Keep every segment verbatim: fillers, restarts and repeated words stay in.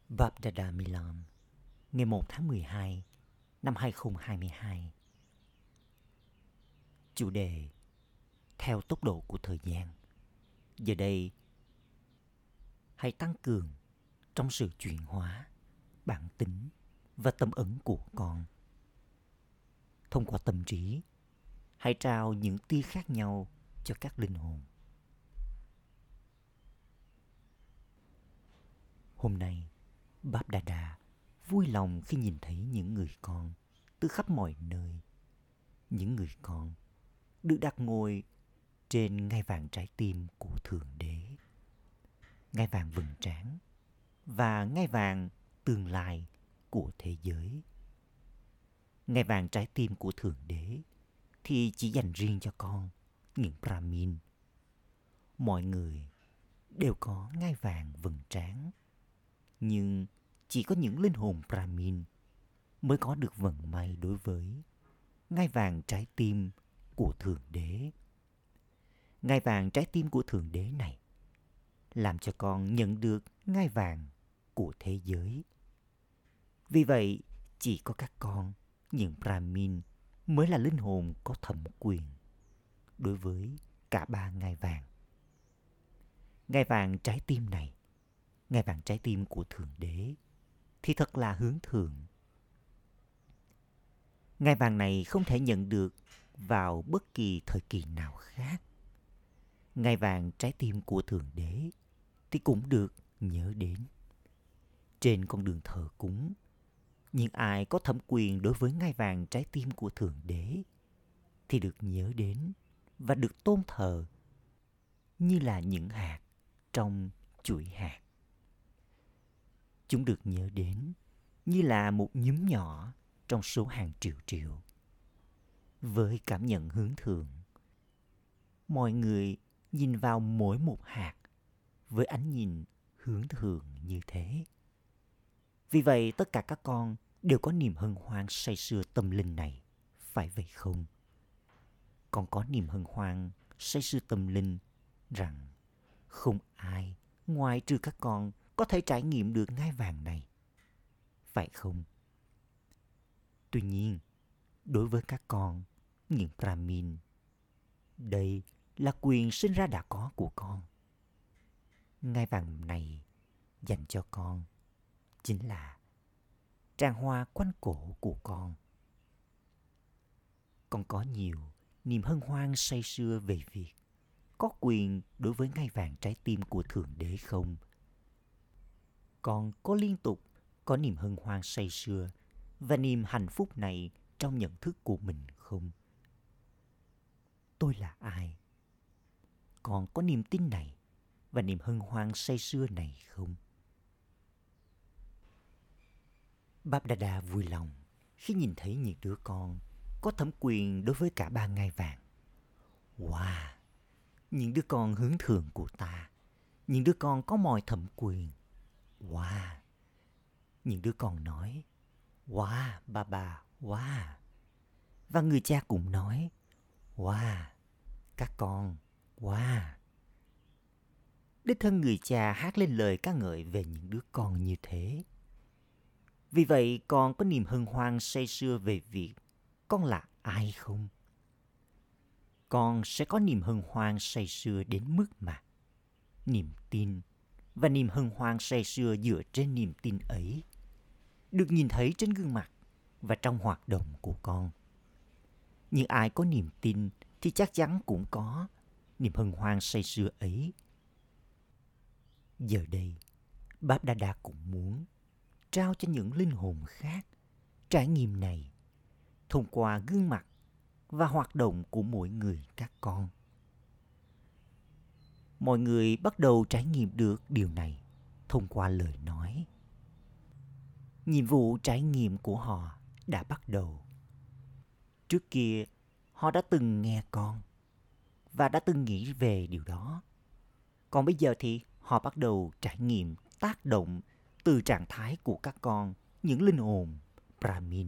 Babdada Milan, ngày một tháng mười hai năm hai không hai hai. Chủ đề: theo tốc độ của thời gian. Giờ đây, hãy tăng cường trong sự chuyển hóa, bản tính và tâm ấn của con. Thông qua tâm trí, hãy trao những tia khác nhau cho các linh hồn. Hôm nay, Babdada vui lòng khi nhìn thấy những người con từ khắp mọi nơi. Những người con được đặt ngồi trên ngai vàng trái tim của Thượng Đế. Ngai vàng vầng trán và ngai vàng tương lai của thế giới. Ngai vàng trái tim của Thượng Đế thì chỉ dành riêng cho con, những Brahmin. Mọi người đều có ngai vàng vầng trán, nhưng chỉ có những linh hồn Brahmin mới có được vận may đối với ngai vàng trái tim của Thượng Đế. Ngai vàng trái tim của Thượng Đế này làm cho con nhận được ngai vàng của thế giới. Vì vậy, chỉ có các con, những Brahmin, mới là linh hồn có thẩm quyền đối với cả ba ngai vàng. Ngai vàng trái tim này, ngai vàng trái tim của Thượng Đế, thì thật là hướng thượng. Ngai vàng này không thể nhận được vào bất kỳ thời kỳ nào khác. Ngai vàng trái tim của Thượng Đế thì cũng được nhớ đến. Trên con đường thờ cúng, những ai có thẩm quyền đối với ngai vàng trái tim của Thượng Đế thì được nhớ đến và được tôn thờ như là những hạt trong chuỗi hạt. Chúng được nhớ đến như là một nhúm nhỏ trong số hàng triệu triệu. Với cảm nhận hướng thượng, mọi người nhìn vào mỗi một hạt với ánh nhìn hướng thượng như thế. Vì vậy, tất cả các con đều có niềm hân hoan say sưa tâm linh này, phải vậy không? Con có niềm hân hoan say sưa tâm linh rằng không ai ngoài trừ các con có thể trải nghiệm được ngai vàng này, phải không? Tuy nhiên, đối với các con, những Brahmin, đây là quyền sinh ra đã có của con. Ngai vàng này dành cho con chính là tràng hoa quanh cổ của con. Con có nhiều niềm hân hoan say sưa về việc có quyền đối với ngai vàng trái tim của Thượng Đế không? Con có liên tục có niềm hân hoan say sưa và niềm hạnh phúc này trong nhận thức của mình không? Tôi là ai? Con có niềm tin này và niềm hân hoan say sưa này không? Babdada vui lòng khi nhìn thấy những đứa con có thẩm quyền đối với cả ba ngai vàng. Wow! Những đứa con hướng thượng của ta, những đứa con có mọi thẩm quyền. Wow! Những đứa con nói, wow, ba ba, wow! Và người cha cũng nói, wow, các con, wow! Đích thân người cha hát lên lời ca ngợi về những đứa con như thế. Vì vậy, con có niềm hân hoan say sưa về việc con là ai không? Con sẽ có niềm hân hoan say sưa đến mức mà niềm tin và niềm hân hoan say sưa dựa trên niềm tin ấy được nhìn thấy trên gương mặt và trong hoạt động của con. Nhưng ai có niềm tin thì chắc chắn cũng có niềm hân hoan say sưa ấy. Giờ đây, Babdada cũng muốn trao cho những linh hồn khác trải nghiệm này thông qua gương mặt và hoạt động của mỗi người các con. Mọi người bắt đầu trải nghiệm được điều này thông qua lời nói. Nhiệm vụ trải nghiệm của họ đã bắt đầu. Trước kia, họ đã từng nghe con và đã từng nghĩ về điều đó. Còn bây giờ thì họ bắt đầu trải nghiệm tác động từ trạng thái của các con, những linh hồn Brahmin.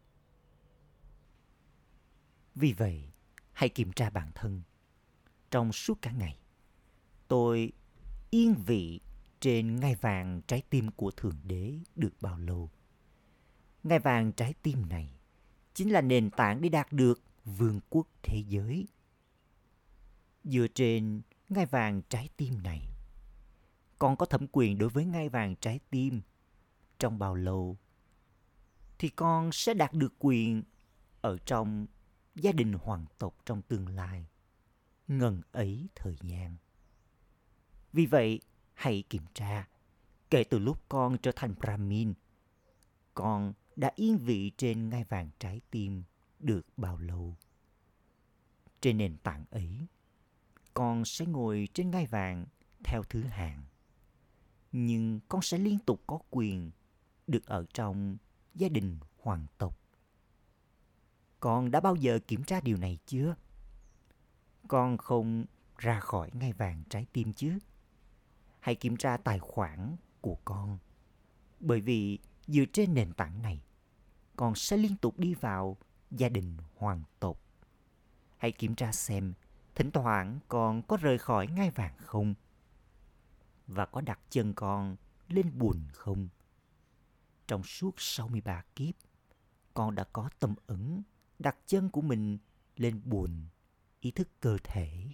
Vì vậy, hãy kiểm tra bản thân. Trong suốt cả ngày, tôi yên vị trên ngai vàng trái tim của Thượng Đế được bao lâu. Ngai vàng trái tim này chính là nền tảng để đạt được vương quốc thế giới. Dựa trên ngai vàng trái tim này, con có thẩm quyền đối với ngai vàng trái tim. Trong bao lâu thì con sẽ đạt được quyền ở trong gia đình hoàng tộc trong tương lai, ngần ấy thời gian. Vì vậy, hãy kiểm tra, kể từ lúc con trở thành Brahmin, con đã yên vị trên ngai vàng trái tim được bao lâu. Trên nền tảng ấy, con sẽ ngồi trên ngai vàng theo thứ hạng. Nhưng con sẽ liên tục có quyền được ở trong gia đình hoàng tộc. Con đã bao giờ kiểm tra điều này chưa? Con không ra khỏi ngai vàng trái tim chứ? Hãy kiểm tra tài khoản của con. Bởi vì dựa trên nền tảng này, con sẽ liên tục đi vào gia đình hoàng tộc. Hãy kiểm tra xem thỉnh thoảng con có rời khỏi ngai vàng không? Và có đặt chân con lên bùn không? Trong suốt sáu mươi ba kiếp, con đã có tâm ấn đặt chân của mình lên bùn ý thức cơ thể.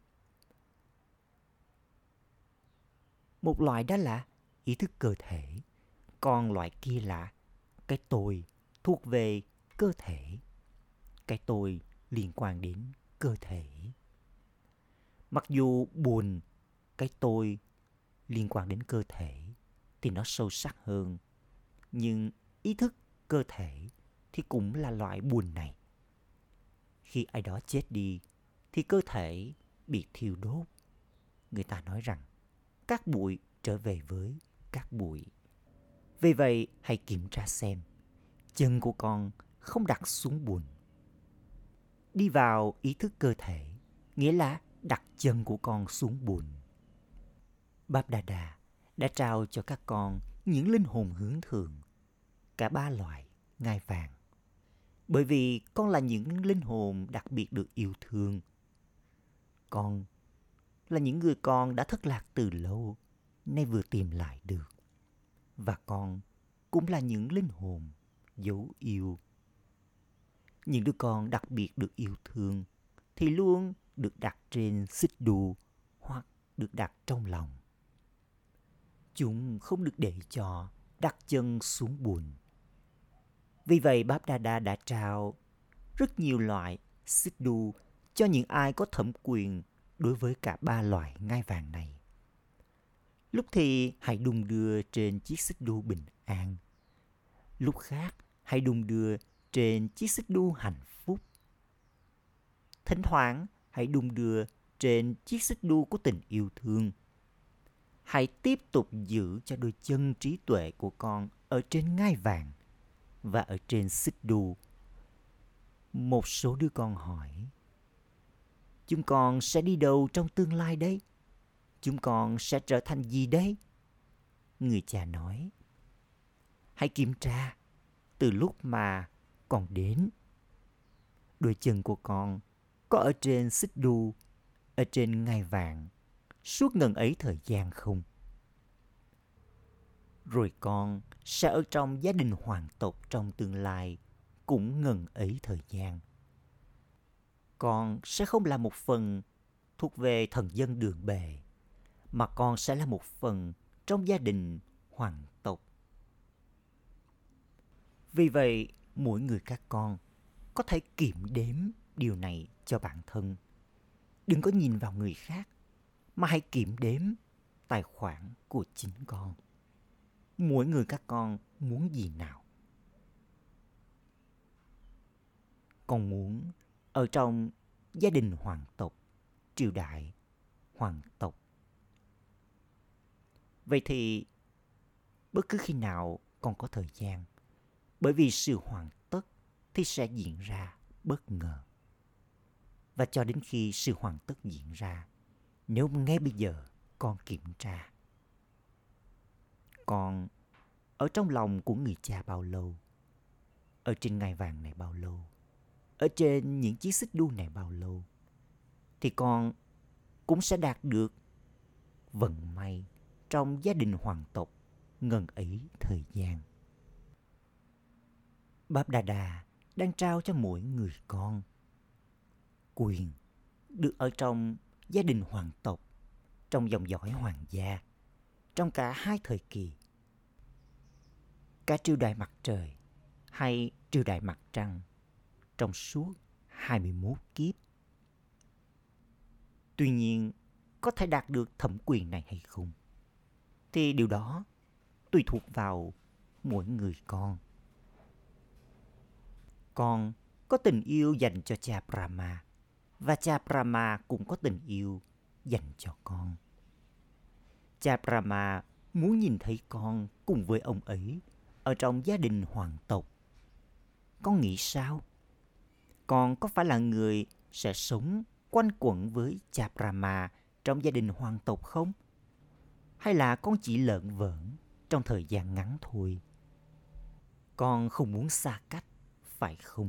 Một loại đó là ý thức cơ thể, còn loại kia là cái tôi thuộc về cơ thể. Cái tôi liên quan đến cơ thể. Mặc dù buồn, cái tôi liên quan đến cơ thể thì nó sâu sắc hơn, nhưng ý thức cơ thể thì cũng là loại buồn này. Khi ai đó chết đi thì cơ thể bị thiêu đốt. Người ta nói rằng các bụi trở về với các bụi. Vì vậy, hãy kiểm tra xem chân của con không đặt xuống bùn. Đi vào ý thức cơ thể nghĩa là đặt chân của con xuống bùn. Báp Đà Đà đã trao cho các con những linh hồn hướng thượng, cả ba loại ngai vàng. Bởi vì con là những linh hồn đặc biệt được yêu thương. Con là những người con đã thất lạc từ lâu, nay vừa tìm lại được. Và con cũng là những linh hồn dấu yêu. Những đứa con đặc biệt được yêu thương thì luôn được đặt trên xích đu hoặc được đặt trong lòng. Chúng không được để cho đặt chân xuống bùn. Vì vậy, Báp Đà Đà đã trao rất nhiều loại xích đu cho những ai có thẩm quyền đối với cả ba loại ngai vàng này. Lúc thì hãy đung đưa trên chiếc xích đu bình an. Lúc khác hãy đung đưa trên chiếc xích đu hạnh phúc. Thỉnh thoảng hãy đung đưa trên chiếc xích đu của tình yêu thương. Hãy tiếp tục giữ cho đôi chân trí tuệ của con ở trên ngai vàng và ở trên xích đu. Một số đứa con hỏi, chúng con sẽ đi đâu trong tương lai đấy? Chúng con sẽ trở thành gì đấy? Người cha nói, hãy kiểm tra từ lúc mà con đến. Đôi chân của con có ở trên xích đu, ở trên ngai vàng suốt ngần ấy thời gian không? Rồi con sẽ ở trong gia đình hoàng tộc trong tương lai cũng ngần ấy thời gian. Con sẽ không là một phần thuộc về thần dân đường bề, mà con sẽ là một phần trong gia đình hoàng tộc. Vì vậy, mỗi người các con có thể kiểm đếm điều này cho bản thân. Đừng có nhìn vào người khác, mà hãy kiểm đếm tài khoản của chính con. Mỗi người các con muốn gì nào? Con muốn ở trong gia đình hoàng tộc, triều đại hoàng tộc. Vậy thì bất cứ khi nào con có thời gian, bởi vì sự hoàn tất thì sẽ diễn ra bất ngờ. Và cho đến khi sự hoàn tất diễn ra, nếu ngay bây giờ con kiểm tra, con ở trong lòng của người cha bao lâu? Ở trên ngai vàng này bao lâu? Ở trên những chiếc xích đu này bao lâu? Thì con cũng sẽ đạt được vận may trong gia đình hoàng tộc ngần ấy thời gian. Báp Đà Đa đang trao cho mỗi người con quyền được ở trong gia đình hoàng tộc, trong dòng dõi hoàng gia, trong cả hai thời kỳ, cả triều đại mặt trời hay triều đại mặt trăng, trong suốt hai mươi mốt kiếp. Tuy nhiên, có thể đạt được thẩm quyền này hay không, thì điều đó tùy thuộc vào mỗi người con. Con có tình yêu dành cho cha Brahma, và cha Brahma cũng có tình yêu dành cho con. Cha Brahma muốn nhìn thấy con cùng với ông ấy ở trong gia đình hoàng tộc. Con nghĩ sao? Con có phải là người sẽ sống quanh quẩn với cha Brahma trong gia đình hoàng tộc không? Hay là con chỉ lợn vởn trong thời gian ngắn thôi? Con không muốn xa cách, phải không?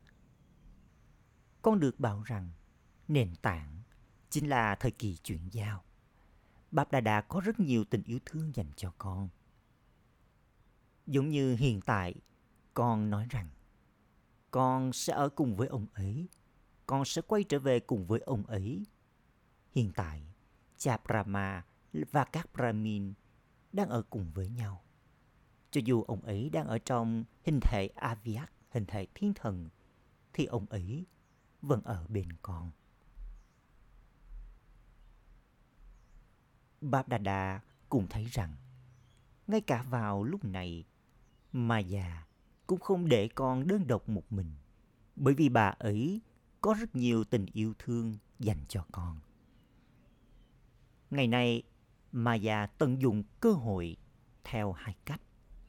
Con được bảo rằng nền tảng chính là thời kỳ chuyển giao. Báp Đà Đa có rất nhiều tình yêu thương dành cho con. Giống như hiện tại, con nói rằng con sẽ ở cùng với ông ấy, con sẽ quay trở về cùng với ông ấy. Hiện tại, cha Brahma và các Brahmin đang ở cùng với nhau. Cho dù ông ấy đang ở trong hình thể Avyakt, hình thể thiên thần, thì ông ấy vẫn ở bên con. Báp Đà Đa cũng thấy rằng ngay cả vào lúc này, Maya cũng không để con đơn độc một mình, bởi vì bà ấy có rất nhiều tình yêu thương dành cho con. Ngày nay, Maya tận dụng cơ hội theo hai cách.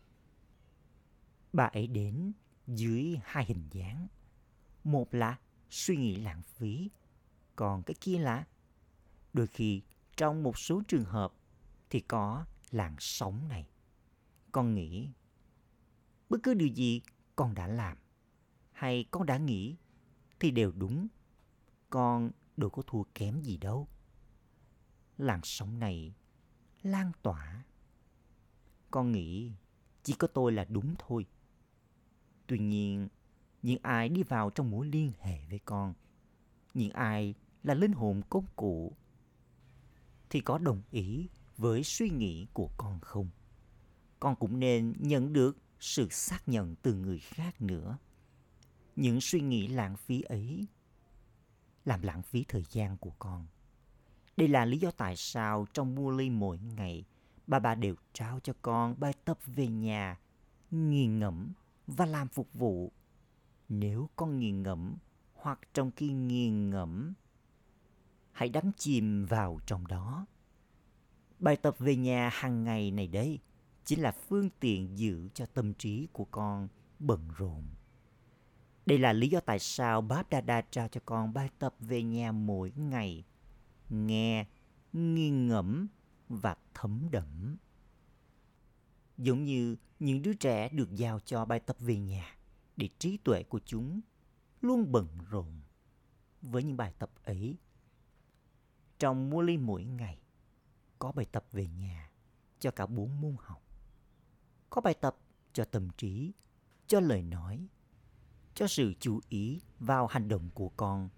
Bà ấy đến dưới hai hình dáng. Một là suy nghĩ lãng phí, còn cái kia là đôi khi trong một số trường hợp thì có làn sóng này. Con nghĩ bất cứ điều gì con đã làm hay con đã nghĩ thì đều đúng. Con đâu có thua kém gì đâu. Làn sóng này lan tỏa. Con nghĩ chỉ có tôi là đúng thôi. Tuy nhiên, những ai đi vào trong mối liên hệ với con, những ai là linh hồn công cụ, thì có đồng ý với suy nghĩ của con không? Con cũng nên nhận được sự xác nhận từ người khác nữa. Những suy nghĩ lãng phí ấy làm lãng phí thời gian của con. Đây là lý do tại sao trong Murli mỗi ngày, bà bà đều trao cho con bài tập về nhà, nghiền ngẫm và làm phục vụ. Nếu con nghiền ngẫm hoặc trong khi nghiền ngẫm, hãy đắm chìm vào trong đó. Bài tập về nhà hàng ngày này đấy chính là phương tiện giữ cho tâm trí của con bận rộn. Đây là lý do tại sao Báp Đà Đa trao cho con bài tập về nhà mỗi ngày. Nghe, nghiền ngẫm và thấm đẫm. Giống như những đứa trẻ được giao cho bài tập về nhà để trí tuệ của chúng luôn bận rộn với những bài tập ấy. Trong Murli mỗi ngày có bài tập về nhà cho cả bốn môn học. Có bài tập cho tâm trí, cho lời nói, cho sự chú ý vào hành động của con,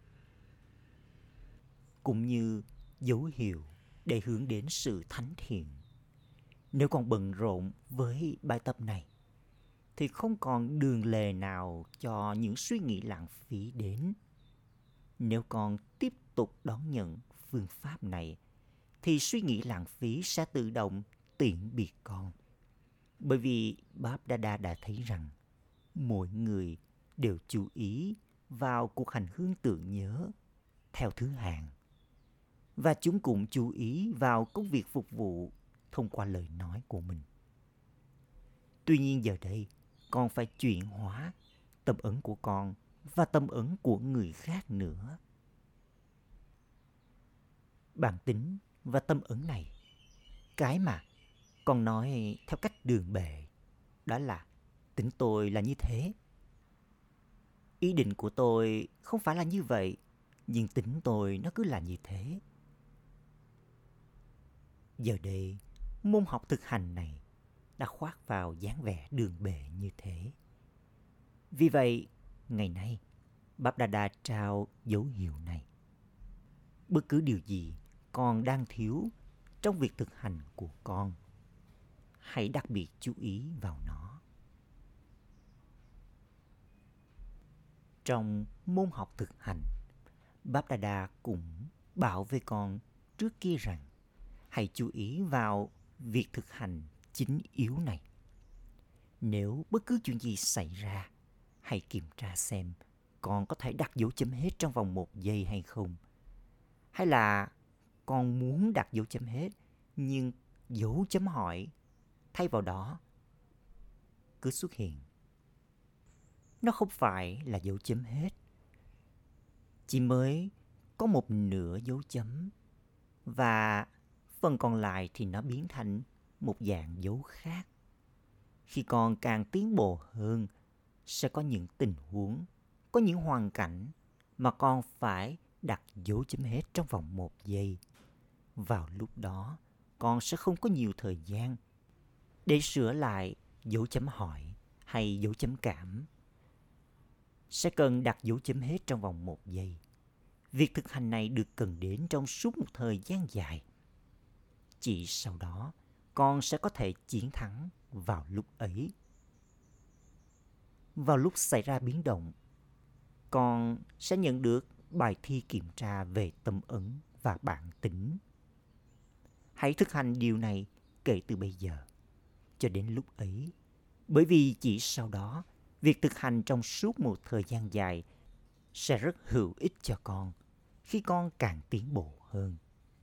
cũng như dấu hiệu để hướng đến sự thánh thiện. Nếu con bận rộn với bài tập này, thì không còn đường lề nào cho những suy nghĩ lãng phí đến. Nếu con tiếp tục đón nhận phương pháp này, thì suy nghĩ lãng phí sẽ tự động tiễn biệt con. Bởi vì Báp Đà Đa đã thấy rằng mỗi người đều chú ý vào cuộc hành hương tưởng nhớ theo thứ hạng. Và chúng cũng chú ý vào công việc phục vụ thông qua lời nói của mình. Tuy nhiên giờ đây, con phải chuyển hóa tâm ấn của con và tâm ấn của người khác nữa. Bản tính và tâm ấn này, cái mà con nói theo cách đường bệ, đó là tính tôi là như thế. Ý định của tôi không phải là như vậy, nhưng tính tôi nó cứ là như thế. Giờ đây, môn học thực hành này đã khoác vào dáng vẻ đường bệ như thế. Vì vậy, ngày nay, Báp Đa Đa trao dấu hiệu này. Bất cứ điều gì con đang thiếu trong việc thực hành của con, hãy đặc biệt chú ý vào nó. Trong môn học thực hành, Báp Đa Đa cũng bảo với con trước kia rằng hãy chú ý vào việc thực hành chính yếu này. Nếu bất cứ chuyện gì xảy ra, hãy kiểm tra xem con có thể đặt dấu chấm hết trong vòng một giây hay không. Hay là con muốn đặt dấu chấm hết nhưng dấu chấm hỏi thay vào đó cứ xuất hiện. Nó không phải là dấu chấm hết, chỉ mới có một nửa dấu chấm và phần còn lại thì nó biến thành một dạng dấu khác. Khi con càng tiến bộ hơn, sẽ có những tình huống, có những hoàn cảnh mà con phải đặt dấu chấm hết trong vòng một giây. Vào lúc đó, con sẽ không có nhiều thời gian để sửa lại dấu chấm hỏi hay dấu chấm cảm. Sẽ cần đặt dấu chấm hết trong vòng một giây. Việc thực hành này được cần đến trong suốt một thời gian dài. Chỉ sau đó, con sẽ có thể chiến thắng vào lúc ấy. Vào lúc xảy ra biến động, con sẽ nhận được bài thi kiểm tra về tâm ấn và bản tính. Hãy thực hành điều này kể từ bây giờ cho đến lúc ấy, bởi vì chỉ sau đó, việc thực hành trong suốt một thời gian dài sẽ rất hữu ích cho con khi con càng tiến bộ hơn.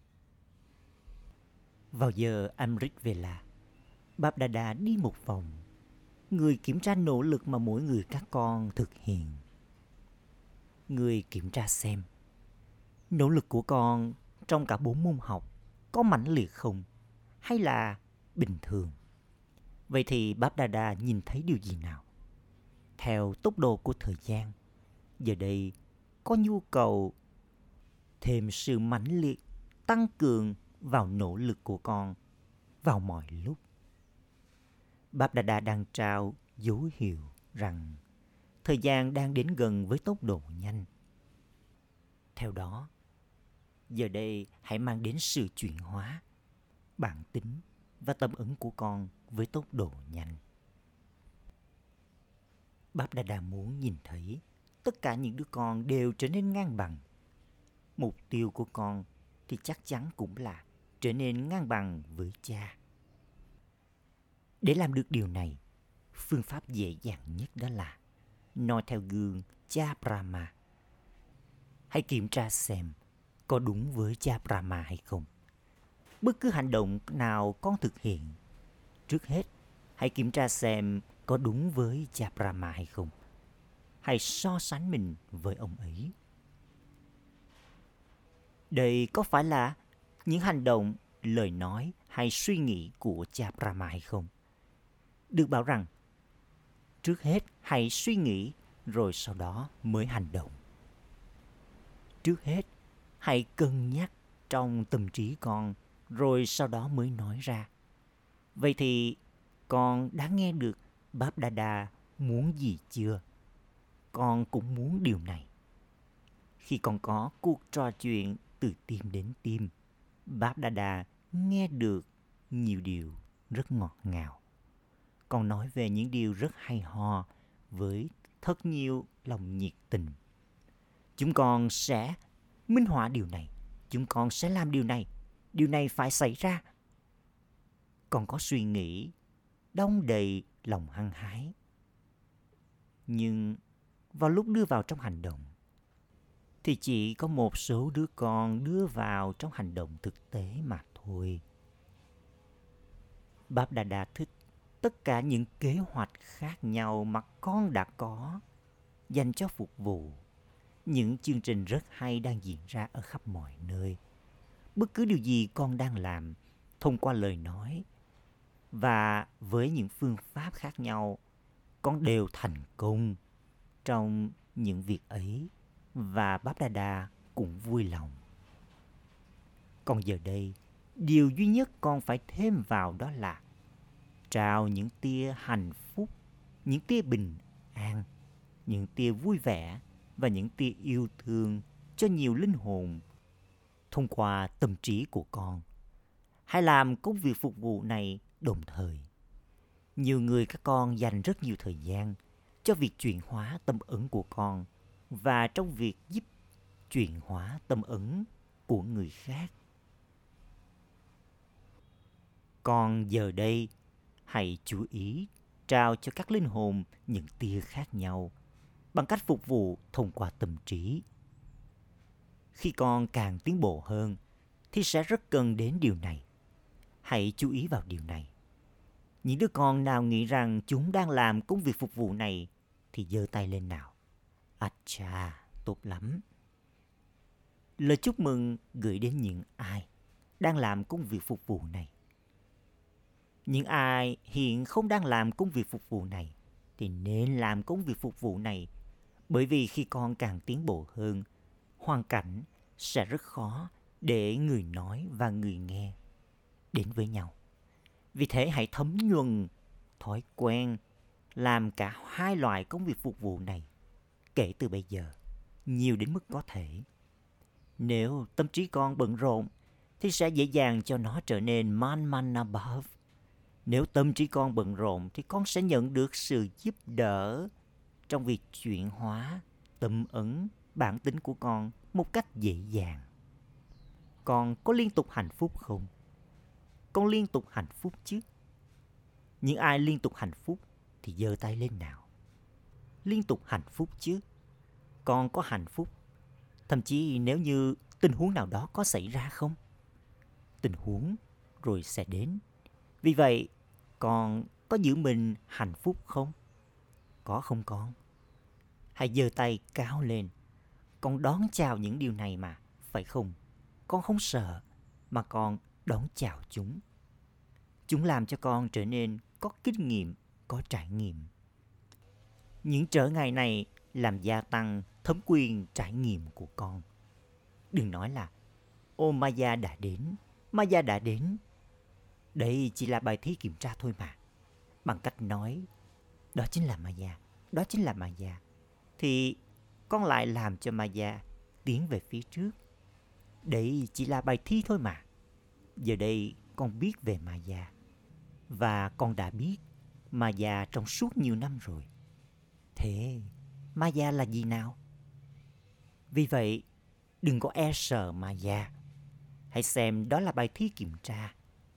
Vào giờ Amrit Vela, Báp Đa Đa đi một vòng, người kiểm tra nỗ lực mà mỗi người các con thực hiện. Người kiểm tra xem nỗ lực của con trong cả bốn môn học có mãnh liệt không hay là bình thường. Vậy thì Báp Đa Đa nhìn thấy điều gì nào? Theo tốc độ của thời gian, giờ đây có nhu cầu thêm sự mãnh liệt, tăng cường vào nỗ lực của con vào mọi lúc. Báp Đa Đa đang trao dấu hiệu rằng thời gian đang đến gần với tốc độ nhanh. Theo đó, giờ đây hãy mang đến sự chuyển hóa, bản tính và tâm ấn của con với tốc độ nhanh. Báp Đa Đa muốn nhìn thấy tất cả những đứa con đều trở nên ngang bằng. Mục tiêu của con thì chắc chắn cũng là trở nên ngang bằng với cha. Để làm được điều này, phương pháp dễ dàng nhất đó là noi theo gương cha Brahma. Hãy kiểm tra xem có đúng với cha Brahma hay không. Bất cứ hành động nào con thực hiện, trước hết hãy kiểm tra xem có đúng với cha Brahma hay không. Hãy so sánh mình với ông ấy. Đây có phải là những hành động, lời nói hay suy nghĩ của cha Brahma hay không? Được bảo rằng, trước hết hãy suy nghĩ rồi sau đó mới hành động. Trước hết, hãy cân nhắc trong tâm trí con rồi sau đó mới nói ra. Vậy thì con đã nghe được Báp Đa Đa muốn gì chưa? Con cũng muốn điều này. Khi con có cuộc trò chuyện từ tim đến tim, Báp Đa Đa nghe được nhiều điều rất ngọt ngào. Con nói về những điều rất hay ho với thật nhiều lòng nhiệt tình. Chúng con sẽ minh họa điều này. Chúng con sẽ làm điều này. Điều này phải xảy ra. Con có suy nghĩ đong đầy lòng hăng hái. Nhưng vào lúc đưa vào trong hành động, thì chỉ có một số đứa con đưa vào trong hành động thực tế mà thôi. Báp Đa Đa thích tất cả những kế hoạch khác nhau mà con đã có dành cho phục vụ. Những chương trình rất hay đang diễn ra ở khắp mọi nơi. Bất cứ điều gì con đang làm thông qua lời nói và với những phương pháp khác nhau, con đều thành công trong những việc ấy và Báp Đa Đa cũng vui lòng. Còn giờ đây, Điều duy nhất con phải thêm vào đó là trao những tia hạnh phúc, những tia bình an, những tia vui vẻ và những tia yêu thương cho nhiều linh hồn thông qua tâm trí của con. Hãy làm công việc phục vụ này đồng thời. Nhiều người các con dành rất nhiều thời gian cho việc chuyển hóa tâm ấn của con và trong việc giúp chuyển hóa tâm ấn của người khác. Còn giờ đây, hãy chú ý trao cho các linh hồn những tia khác nhau bằng cách phục vụ thông qua tâm trí. Khi con càng tiến bộ hơn thì sẽ rất cần đến điều này. Hãy chú ý vào điều này. Những đứa con nào nghĩ rằng chúng đang làm công việc phục vụ này thì giơ tay lên nào. À chà, tốt lắm. Lời chúc mừng gửi đến những ai đang làm công việc phục vụ này. Những ai hiện không đang làm công việc phục vụ này thì nên làm công việc phục vụ này, bởi vì khi con càng tiến bộ hơn, hoàn cảnh sẽ rất khó để người nói và người nghe đến với nhau. Vì thế hãy thấm nhuần thói quen làm cả hai loại công việc phục vụ này kể từ bây giờ, nhiều đến mức có thể. Nếu tâm trí con bận rộn thì sẽ dễ dàng cho nó trở nên man manabhav. Nếu tâm trí con bận rộn thì con sẽ nhận được sự giúp đỡ trong việc chuyển hóa tâm ấn bản tính của con một cách dễ dàng. Con có liên tục hạnh phúc không? Con liên tục hạnh phúc chứ? Những ai liên tục hạnh phúc thì giơ tay lên nào. Liên tục hạnh phúc chứ? Con có hạnh phúc, thậm chí nếu như tình huống nào đó có xảy ra không? Tình huống rồi sẽ đến. Vì vậy, con có giữ mình hạnh phúc không? Có không con? Hãy giơ tay cao lên. Con đón chào những điều này mà, phải không? Con không sợ, mà con đón chào chúng. Chúng làm cho con trở nên có kinh nghiệm, có trải nghiệm. Những trở ngại này làm gia tăng thẩm quyền trải nghiệm của con. Đừng nói là, ô Maya đã đến, Maya đã đến. Đây chỉ là bài thi kiểm tra thôi mà. Bằng cách nói, đó chính là Maya, đó chính là Maya, thì con lại làm cho Maya tiến về phía trước. Đây chỉ là bài thi thôi mà. Giờ đây con biết về Maya. Và con đã biết Maya trong suốt nhiều năm rồi. Thế Maya là gì nào? Vì vậy, đừng có e sợ Maya. Hãy xem đó là bài thi kiểm tra.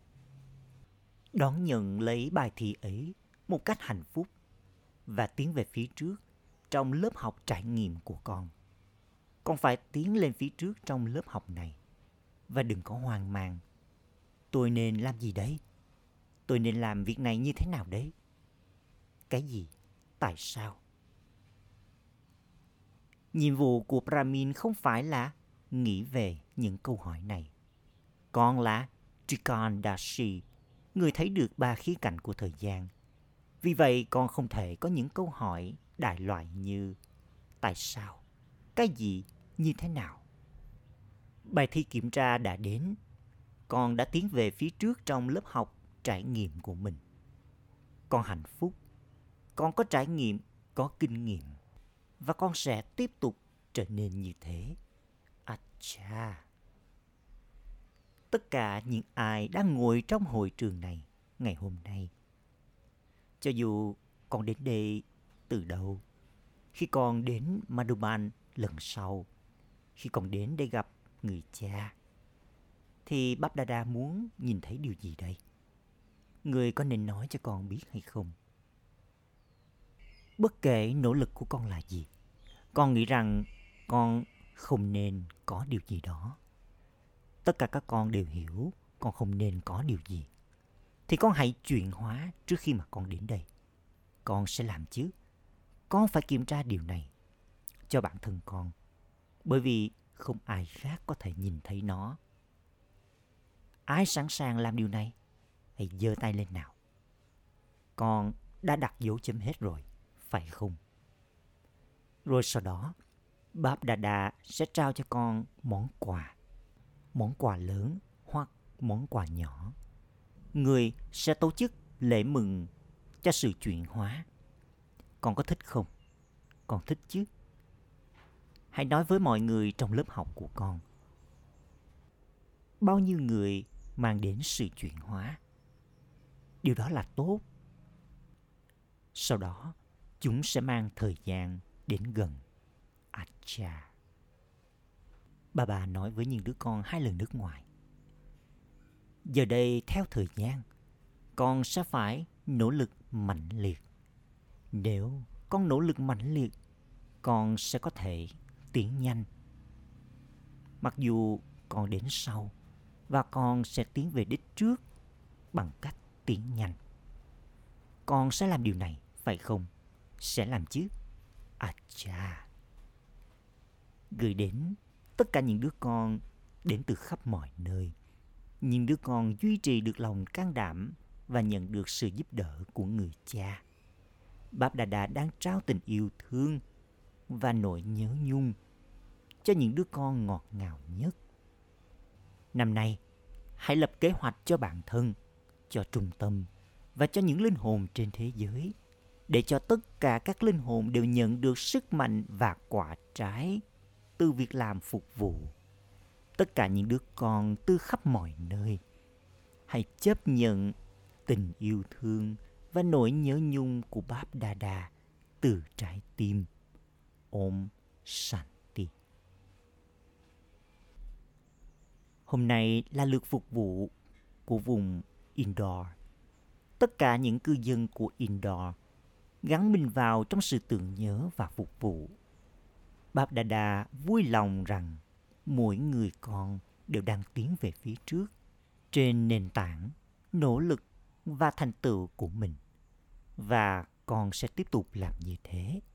Đón nhận lấy bài thi ấy một cách hạnh phúc và tiến về phía trước trong lớp học trải nghiệm của con. Con phải tiến lên phía trước trong lớp học này. Và đừng có hoang mang. Tôi nên làm gì đấy? Tôi nên làm việc này như thế nào đấy? Cái gì? Tại sao? Nhiệm vụ của Brahmin không phải là nghĩ về những câu hỏi này. Con là Trikandashi, người thấy được ba khía cạnh của thời gian. Vì vậy con không thể có những câu hỏi đại loại như tại sao, cái gì, như thế nào. Bài thi kiểm tra đã đến. Con đã tiến về phía trước trong lớp học trải nghiệm của mình. Con hạnh phúc. Con có trải nghiệm, có kinh nghiệm. Và con sẽ tiếp tục trở nên như thế. Acha. Tất cả những ai đang ngồi trong hội trường này ngày hôm nay, cho dù con đến đây từ đâu, khi con đến Madhuban lần sau, khi con đến đây gặp người cha, thì Báp Đa Đa muốn nhìn thấy điều gì đây? Người có nên nói cho con biết hay không? Bất kể nỗ lực của con là gì, con nghĩ rằng con không nên có điều gì đó. Tất cả các con đều hiểu con không nên có điều gì. Thì con hãy chuyển hóa trước khi mà con đến đây. Con sẽ làm chứ. Con phải kiểm tra điều này cho bản thân con. Bởi vì không ai khác có thể nhìn thấy nó. Ai sẵn sàng làm điều này? Hãy giơ tay lên nào. Con đã đặt dấu chấm hết rồi, phải không? Rồi sau đó, Báp Đà Đà sẽ trao cho con món quà. Món quà lớn hoặc món quà nhỏ. Người sẽ tổ chức lễ mừng cho sự chuyển hóa. Con có thích không? Con thích chứ? Hãy nói với mọi người trong lớp học của con. Bao nhiêu người mang đến sự chuyển hóa. Điều đó là tốt. Sau đó, chúng sẽ mang thời gian đến gần. Acha. Bà bà nói với những đứa con hai lần nước ngoài. Giờ đây, theo thời gian, con sẽ phải nỗ lực mạnh liệt. Nếu con nỗ lực mạnh liệt, con sẽ có thể tiến nhanh. Mặc dù con đến sau, và con sẽ tiến về đích trước bằng cách tiến nhanh. Con sẽ làm điều này, phải không? Sẽ làm chứ? À cha. Gửi đến tất cả những đứa con đến từ khắp mọi nơi. Những đứa con duy trì được lòng can đảm và nhận được sự giúp đỡ của người cha. Báp Đà Đà đang trao tình yêu thương và nỗi nhớ nhung cho những đứa con ngọt ngào nhất. Năm nay, hãy lập kế hoạch cho bản thân, cho trung tâm và cho những linh hồn trên thế giới, để cho tất cả các linh hồn đều nhận được sức mạnh và quả trái từ việc làm phục vụ. Tất cả những đứa con từ khắp mọi nơi, hãy chấp nhận tình yêu thương và nỗi nhớ nhung của Báp Đà Đà từ trái tim. Om Shanti. Hôm nay là lượt phục vụ của vùng Indore. Tất cả những cư dân của Indore gắn mình vào trong sự tưởng nhớ và phục vụ. Báp Đà Đà vui lòng rằng mỗi người con đều đang tiến về phía trước trên nền tảng, nỗ lực và thành tựu của mình. Và con sẽ tiếp tục làm như thế.